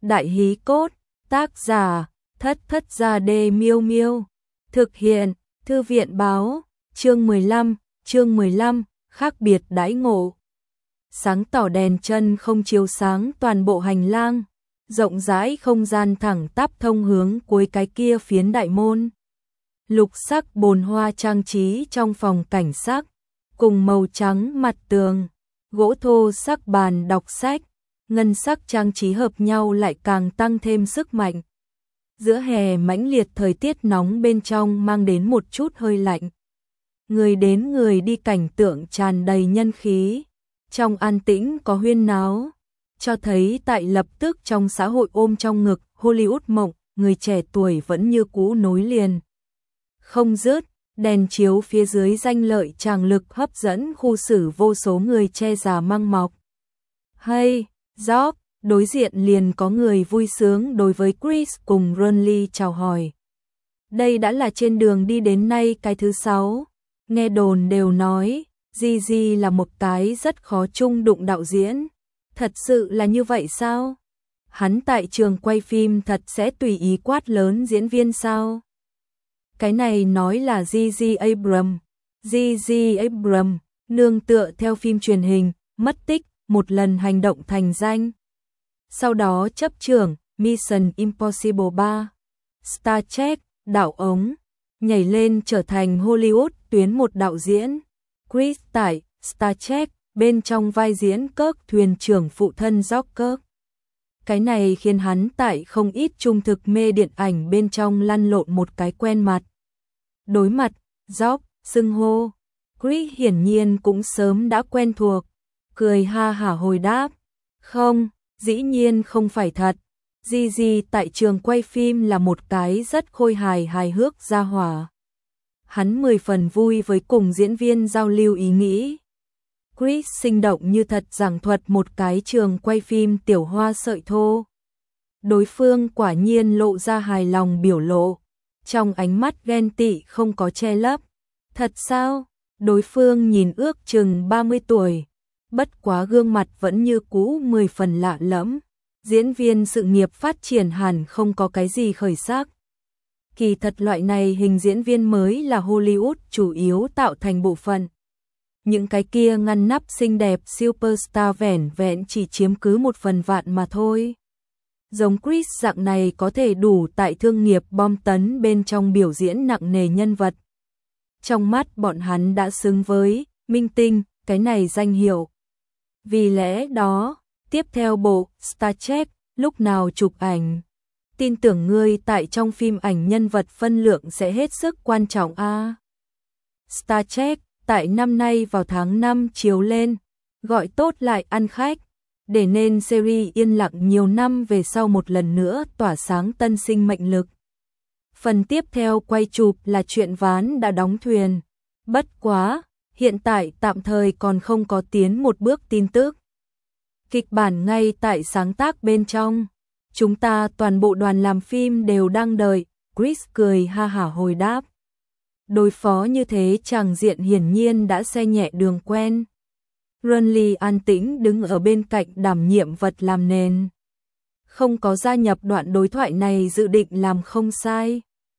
Đại hí cốt, tác giả, Thất Thất Gia Đê Miêu Miêu. Thực hiện, Thư viện báo, chương 15, khác biệt đãi ngộ. Sáng tỏ đèn chân không chiếu sáng toàn bộ hành lang, rộng rãi không gian thẳng tắp thông hướng cuối cái kia phiến đại môn. Lục sắc bồn hoa trang trí trong phòng cảnh sắc, cùng màu trắng mặt tường, gỗ thô sắc bàn đọc sách, ngân sắc trang trí hợp nhau lại càng tăng thêm sức mạnh. Giữa hè mãnh liệt thời tiết nóng bên trong mang đến một chút hơi lạnh. Người đến người đi cảnh tượng tràn đầy nhân khí, trong an tĩnh có huyên náo, cho thấy tại lập tức trong xã hội ôm trong ngực Hollywood mộng, người trẻ tuổi vẫn như cũ nối liền. Không dứt, đèn chiếu phía dưới danh lợi tràng lực hấp dẫn khu xử vô số người che già mang mọc. Hey, Job, đối diện liền có người vui sướng đối với Chris cùng Ronly chào hỏi. Đây đã là trên đường đi đến nay cái thứ 6, nghe đồn đều nói, Gigi là một cái rất khó chung đụng đạo diễn. Thật sự là như vậy sao? Hắn tại trường quay phim thật sẽ tùy ý quát lớn diễn viên sao? Cái này nói là Gigi Abrams. Gigi Abrams, nương tựa theo phim truyền hình, mất tích, một lần hành động thành danh. Sau đó chấp trưởng Mission Impossible 3, Star Trek, đạo ống, nhảy lên trở thành Hollywood tuyến một đạo diễn. Chris tại Star Trek, bên trong vai diễn Kirk thuyền trưởng phụ thân Jock. Cái này khiến hắn tại không ít trung thực mê điện ảnh bên trong lăn lộn một cái quen mặt. Đối mặt, Jock, xưng hô, Chris hiển nhiên cũng sớm đã quen thuộc, cười ha hả hồi đáp. Không, dĩ nhiên không phải thật. Gigi tại trường quay phim là một cái rất khôi hài hước gia hỏa. Hắn 10 phần vui với cùng diễn viên giao lưu ý nghĩ. Chris sinh động như thật giảng thuật một cái trường quay phim tiểu hoa sợi thô. Đối phương quả nhiên lộ ra hài lòng biểu lộ, trong ánh mắt ghen tị không có che lấp. Thật sao? Đối phương nhìn ước chừng 30 tuổi, bất quá gương mặt vẫn như cũ 10 phần lạ lẫm. Diễn viên sự nghiệp phát triển hẳn không có cái gì khởi sắc. Kỳ thật loại này hình diễn viên mới là Hollywood chủ yếu tạo thành bộ phận. Những cái kia ngăn nắp xinh đẹp superstar vẻn vẹn chỉ chiếm cứ 1/1000 mà thôi. Giống Chris dạng này có thể đủ tại thương nghiệp bom tấn bên trong biểu diễn nặng nề nhân vật. Trong mắt bọn hắn đã xứng với minh tinh cái này danh hiệu. Vì lẽ đó, tiếp theo bộ Star Trek lúc nào chụp ảnh, tin tưởng ngươi tại trong phim ảnh nhân vật phân lượng sẽ hết sức quan trọng a. Star Trek tại năm nay vào tháng 5 chiếu lên, gọi tốt lại ăn khách, để nên series yên lặng nhiều năm về sau một lần nữa tỏa sáng tân sinh mệnh lực. Phần tiếp theo quay chụp là chuyện ván đã đóng thuyền. Bất quá, hiện tại tạm thời còn không có tiến một bước tin tức. Kịch bản ngay tại sáng tác bên trong. Chúng ta toàn bộ đoàn làm phim đều đang đợi, Chris cười ha hả hồi đáp. Đối phó như thế chàng diện hiển nhiên đã xe nhẹ đường quen. Ronly an tĩnh đứng ở bên cạnh đảm nhiệm vật làm nền. Không có gia nhập đoạn đối thoại này dự định làm không sai.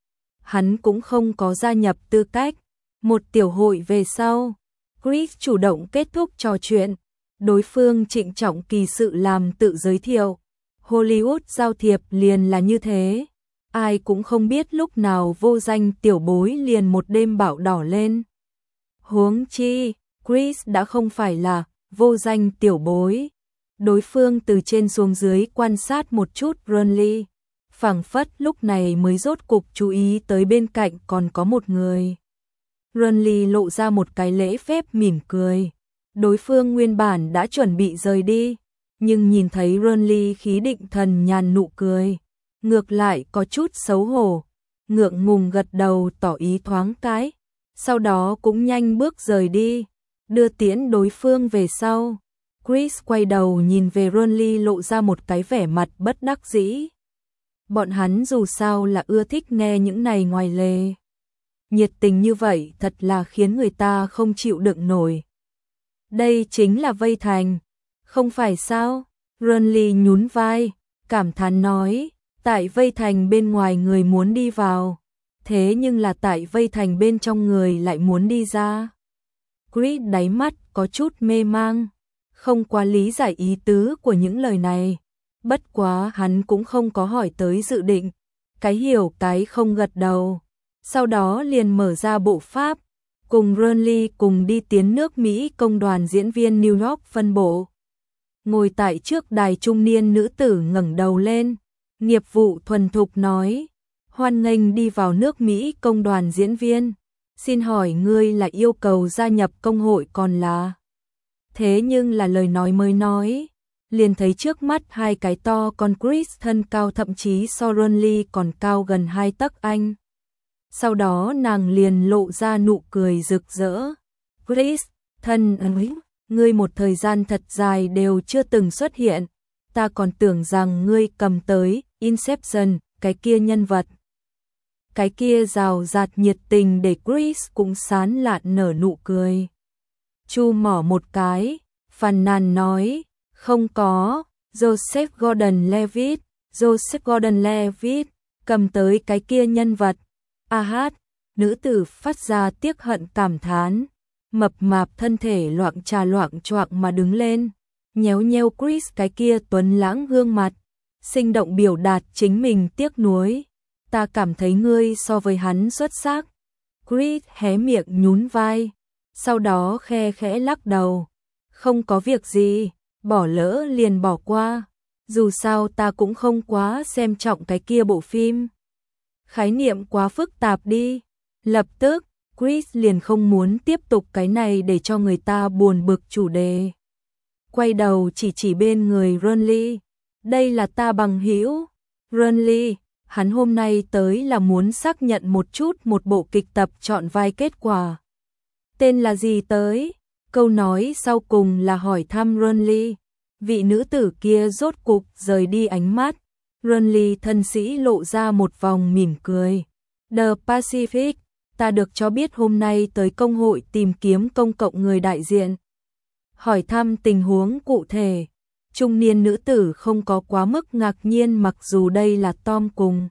Hắn cũng không có gia nhập tư cách. Một tiểu hội về sau, Chris chủ động kết thúc trò chuyện. Đối phương trịnh trọng kỳ sự làm tự giới thiệu. Hollywood giao thiệp liền là như thế. Ai cũng không biết lúc nào vô danh tiểu bối liền một đêm bảo đỏ lên. Huống chi, Chris đã không phải là vô danh tiểu bối. Đối phương từ trên xuống dưới quan sát một chút Ronly, phảng phất lúc này mới rốt cục chú ý tới bên cạnh còn có một người. Ronly lộ ra một cái lễ phép mỉm cười. Đối phương nguyên bản đã chuẩn bị rời đi, nhưng nhìn thấy Ronly khí định thần nhàn nụ cười, ngược lại có chút xấu hổ, ngượng ngùng gật đầu tỏ ý thoáng cái, sau đó cũng nhanh bước rời đi, đưa tiễn đối phương về sau. Chris quay đầu nhìn về Ronly lộ ra một cái vẻ mặt bất đắc dĩ. Bọn hắn dù sao là ưa thích nghe những này ngoài lề. Nhiệt tình như vậy thật là khiến người ta không chịu đựng nổi. Đây chính là vây thành, không phải sao? Ronly nhún vai, cảm thán nói, tại vây thành bên ngoài người muốn đi vào, thế nhưng là tại vây thành bên trong người lại muốn đi ra. Chris đáy mắt có chút mê mang, không quá lý giải ý tứ của những lời này. Bất quá hắn cũng không có hỏi tới dự định, cái hiểu cái không gật đầu. Sau đó liền mở ra bộ pháp, cùng Renly cùng đi tiến nước Mỹ công đoàn diễn viên New York phân bộ. Ngồi tại trước đài trung niên nữ tử ngẩng đầu lên, nghiệp vụ thuần thục nói, hoan nghênh đi vào nước Mỹ công đoàn diễn viên. Xin hỏi ngươi là yêu cầu gia nhập công hội còn là... Thế nhưng là lời nói mới nói, liền thấy trước mắt hai cái to con Chris thân cao thậm chí so Renly còn cao gần 2 tấc anh. Sau đó nàng liền lộ ra nụ cười rực rỡ. Chris, thân ơi, ngươi một thời gian thật dài đều chưa từng xuất hiện, ta còn tưởng rằng ngươi cầm tới Inception, cái kia nhân vật. Cái kia rào rạt nhiệt tình để Chris cũng sán lạn nở nụ cười. Chu mỏ một cái, phàn nàn nói, không có, Joseph Gordon-Levitt, Joseph Gordon-Levitt, cầm tới cái kia nhân vật. Hát, nữ tử phát ra tiếc hận cảm thán, mập mạp thân thể loạng choạng mà đứng lên, nhéo nheo Chris cái kia tuấn lãng gương mặt, sinh động biểu đạt chính mình tiếc nuối. Ta cảm thấy ngươi so với hắn xuất sắc. Chris hé miệng nhún vai, sau đó khe khẽ lắc đầu. Không có việc gì, bỏ lỡ liền bỏ qua. Dù sao ta cũng không quá xem trọng cái kia bộ phim. Khái niệm quá phức tạp đi. Lập tức, Chris liền không muốn tiếp tục cái này để cho người ta buồn bực chủ đề. Quay đầu chỉ bên người Renly. Đây là ta bằng hữu. Renly, hắn hôm nay tới là muốn xác nhận một chút một bộ kịch tập chọn vai kết quả. Tên là gì tới? Câu nói sau cùng là hỏi thăm Renly. Vị nữ tử kia rốt cục rời đi ánh mắt. Renly thân sĩ lộ ra một vòng mỉm cười. The Pacific, ta được cho biết hôm nay tới công hội tìm kiếm công cộng người đại diện. Hỏi thăm tình huống cụ thể. Trung niên nữ tử không có quá mức ngạc nhiên mặc dù đây là Tom cùng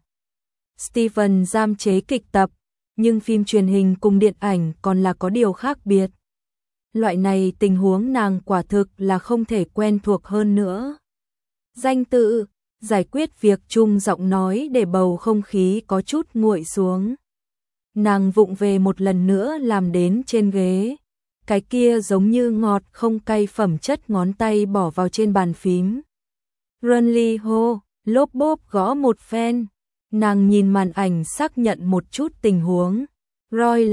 Steven giam chế kịch tập, nhưng phim truyền hình cùng điện ảnh còn là có điều khác biệt. Loại này tình huống nàng quả thực là không thể quen thuộc hơn nữa. Danh tự, giải quyết việc chung giọng nói để bầu không khí có chút nguội xuống. Nàng vụng về một lần nữa làm đến trên ghế. Cái kia giống như ngọt không cay phẩm chất ngón tay bỏ vào trên bàn phím. Renly hô, lốp bốp gõ một phen. Nàng nhìn màn ảnh xác nhận một chút tình huống. Roy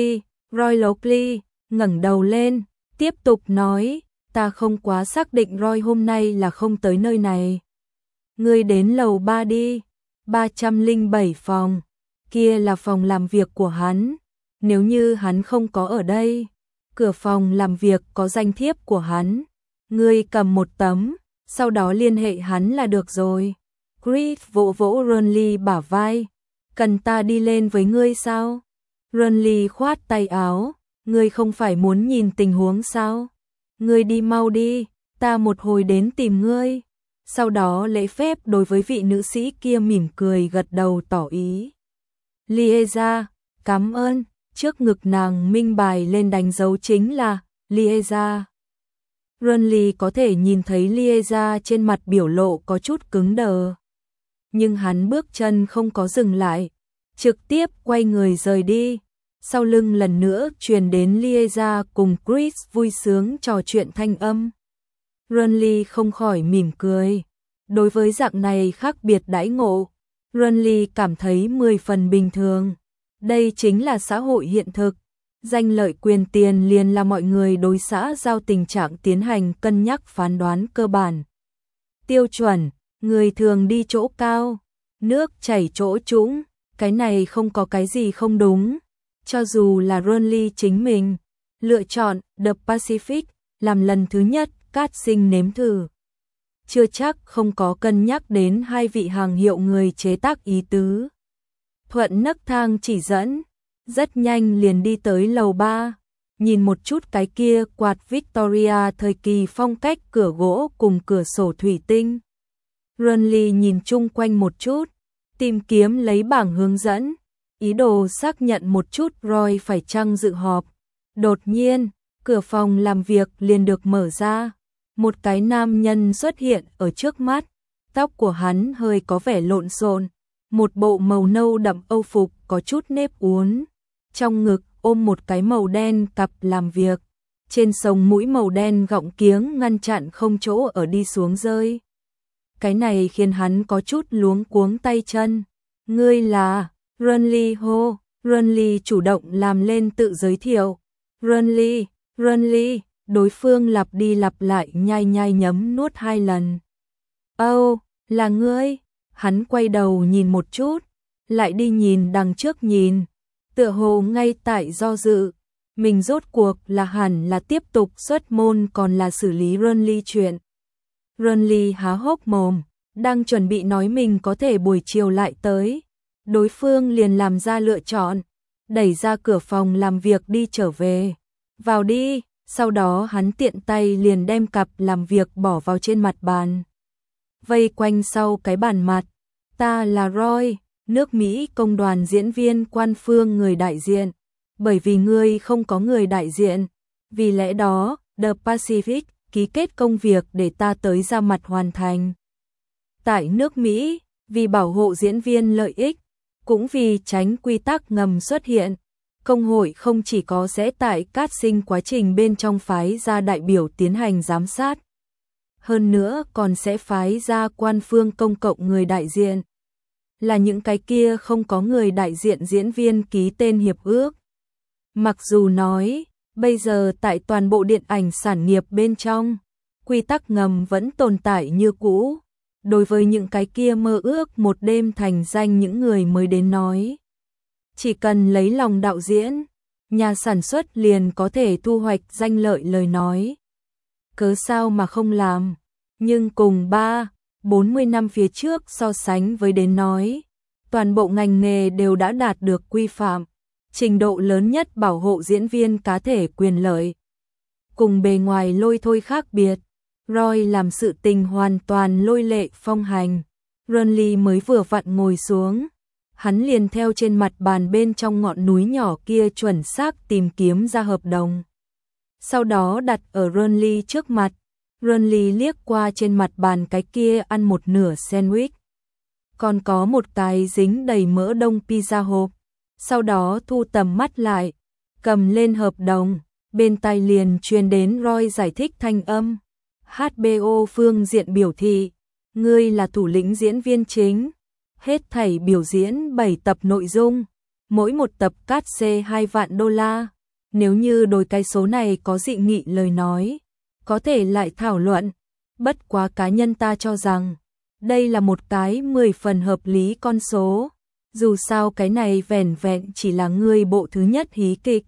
Lockley, ngẩng đầu lên, tiếp tục nói, ta không quá xác định Roy hôm nay là không tới nơi này. Ngươi đến lầu 3 đi, 307 phòng, kia là phòng làm việc của hắn. Nếu như hắn không có ở đây, cửa phòng làm việc có danh thiếp của hắn. Ngươi cầm một tấm, sau đó liên hệ hắn là được rồi. Chris vỗ vỗ Renly bả vai. Cần ta đi lên với ngươi sao? Renly khoát tay áo. Ngươi không phải muốn nhìn tình huống sao? Ngươi đi mau đi, ta một hồi đến tìm ngươi. Sau đó lễ phép đối với vị nữ sĩ kia mỉm cười gật đầu tỏ ý. Lieza, cảm ơn. Trước ngực nàng minh bài lên đánh dấu chính là Lieza. Renly có thể nhìn thấy Lieza trên mặt biểu lộ có chút cứng đờ. Nhưng hắn bước chân không có dừng lại, trực tiếp quay người rời đi. Sau lưng lần nữa truyền đến Lieza cùng Chris vui sướng trò chuyện thanh âm. Renly không khỏi mỉm cười. Đối với dạng này khác biệt đãi ngộ, Renly cảm thấy 10 phần bình thường. Đây chính là xã hội hiện thực. Danh lợi quyền tiền liền là mọi người đối xã giao tình trạng tiến hành cân nhắc phán đoán cơ bản. Tiêu chuẩn, người thường đi chỗ cao, nước chảy chỗ trũng, cái này không có cái gì không đúng. Cho dù là Renly chính mình, lựa chọn The Pacific làm lần thứ nhất casting nếm thử. Chưa chắc không có cân nhắc đến hai vị hàng hiệu người chế tác ý tứ. Thuận nấc thang chỉ dẫn, rất nhanh liền đi tới lầu 3, nhìn một chút cái kia quạt Victoria thời kỳ phong cách cửa gỗ cùng cửa sổ thủy tinh. Renly nhìn chung quanh một chút, tìm kiếm lấy bảng hướng dẫn, ý đồ xác nhận một chút Roy phải chăng dự họp. Đột nhiên, cửa phòng làm việc liền được mở ra, một cái nam nhân xuất hiện ở trước mắt, tóc của hắn hơi có vẻ lộn xộn, một bộ màu nâu đậm âu phục có chút nếp uốn, trong ngực ôm một cái màu đen cặp làm việc, trên sống mũi màu đen gọng kiếng ngăn chặn không chỗ ở đi xuống rơi. Cái này khiến hắn có chút luống cuống tay chân. Ngươi là Renly hô, Renly chủ động làm lên tự giới thiệu. Renly, Renly, đối phương lặp đi lặp lại nhai nhai nhấm nuốt 2 lần. Âu, là ngươi, hắn quay đầu nhìn một chút, lại đi nhìn đằng trước nhìn, tựa hồ ngay tại do dự, mình rốt cuộc là hẳn là tiếp tục xuất môn còn là xử lý Renly chuyện. Renly há hốc mồm, đang chuẩn bị nói mình có thể buổi chiều lại tới, đối phương liền làm ra lựa chọn, đẩy ra cửa phòng làm việc đi trở về. Vào đi, sau đó hắn tiện tay liền đem cặp làm việc bỏ vào trên mặt bàn. Vây quanh sau cái bàn mặt, ta là Roy, nước Mỹ công đoàn diễn viên quan phương người đại diện, bởi vì ngươi không có người đại diện, vì lẽ đó, The Pacific ký kết công việc để ta tới ra mặt hoàn thành. Tại nước Mỹ, vì bảo hộ diễn viên lợi ích, cũng vì tránh quy tắc ngầm xuất hiện, công hội không chỉ có sẽ tại casting quá trình bên trong phái ra đại biểu tiến hành giám sát, hơn nữa còn sẽ phái ra quan phương công cộng người đại diện, là những cái kia không có người đại diện diễn viên ký tên hiệp ước. Mặc dù nói, bây giờ tại toàn bộ điện ảnh sản nghiệp bên trong, quy tắc ngầm vẫn tồn tại như cũ, đối với những cái kia mơ ước một đêm thành danh những người mới đến nói. Chỉ cần lấy lòng đạo diễn, nhà sản xuất liền có thể thu hoạch danh lợi lời nói. Cớ sao mà không làm, nhưng cùng 30-40 năm phía trước so sánh với đến nói, toàn bộ ngành nghề đều đã đạt được quy phạm, trình độ lớn nhất bảo hộ diễn viên cá thể quyền lợi. Cùng bề ngoài lôi thôi khác biệt, Roy làm sự tình hoàn toàn lôi lệ phong hành. Renly mới vừa vặn ngồi xuống, hắn liền theo trên mặt bàn bên trong ngọn núi nhỏ kia chuẩn xác tìm kiếm ra hợp đồng. Sau đó đặt ở Renly trước mặt, Renly liếc qua trên mặt bàn cái kia ăn một nửa sandwich. Còn có một cái dính đầy mỡ đông pizza hộp, sau đó thu tầm mắt lại, cầm lên hợp đồng, bên tai liền truyền đến Roy giải thích thanh âm. HBO phương diện biểu thị, ngươi là thủ lĩnh diễn viên chính, hết thảy biểu diễn 7 tập nội dung, mỗi một tập cát xê $2 vạn. Nếu như đối cái số này có dị nghị lời nói, có thể lại thảo luận, bất quá cá nhân ta cho rằng, đây là một cái 10 phần hợp lý con số, dù sao cái này vẻn vẹn chỉ là ngươi bộ thứ nhất hí kịch.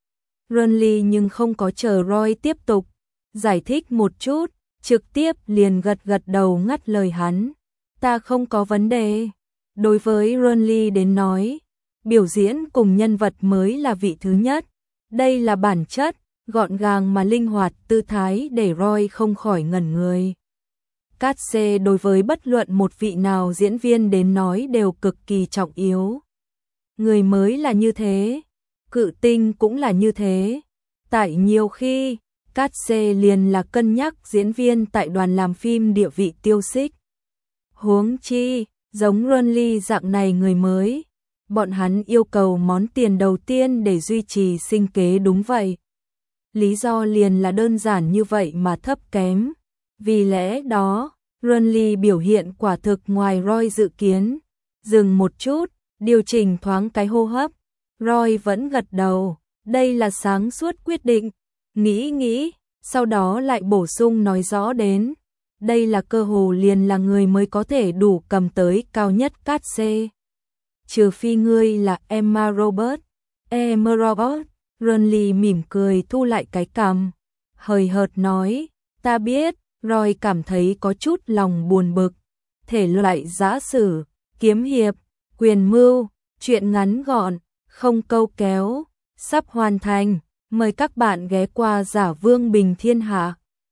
Renly nhưng không có chờ Roy tiếp tục giải thích một chút, trực tiếp liền gật gật đầu ngắt lời hắn. Ta không có vấn đề. Đối với Renly đến nói, biểu diễn cùng nhân vật mới là vị thứ nhất. Đây là bản chất, gọn gàng mà linh hoạt tư thái để Roy không khỏi ngẩn người. Cát xê đối với bất luận một vị nào diễn viên đến nói đều cực kỳ trọng yếu. Người mới là như thế, cự tinh cũng là như thế. Tại nhiều khi, cát xê liền là cân nhắc diễn viên tại đoàn làm phim địa vị tiêu xích. Huống chi, giống Renly dạng này người mới, bọn hắn yêu cầu món tiền đầu tiên để duy trì sinh kế đúng vậy. Lý do liền là đơn giản như vậy mà thấp kém. Vì lẽ đó, Renly biểu hiện quả thực ngoài Roy dự kiến. Dừng một chút, điều chỉnh thoáng cái hô hấp. Roy vẫn gật đầu, đây là sáng suốt quyết định. Nghĩ, sau đó lại bổ sung nói rõ đến. Đây là cơ hồ liền là người mới có thể đủ cầm tới cao nhất cát xê. Trừ phi ngươi là Emma Roberts. Emma Roberts, Renly mỉm cười thu lại cái cằm. Hời hợt nói, ta biết, Roy cảm thấy có chút lòng buồn bực. Thể loại giã sử, kiếm hiệp, quyền mưu, chuyện ngắn gọn, không câu kéo, sắp hoàn thành. Mời các bạn ghé qua Giả Vương Bình Thiên Hạ.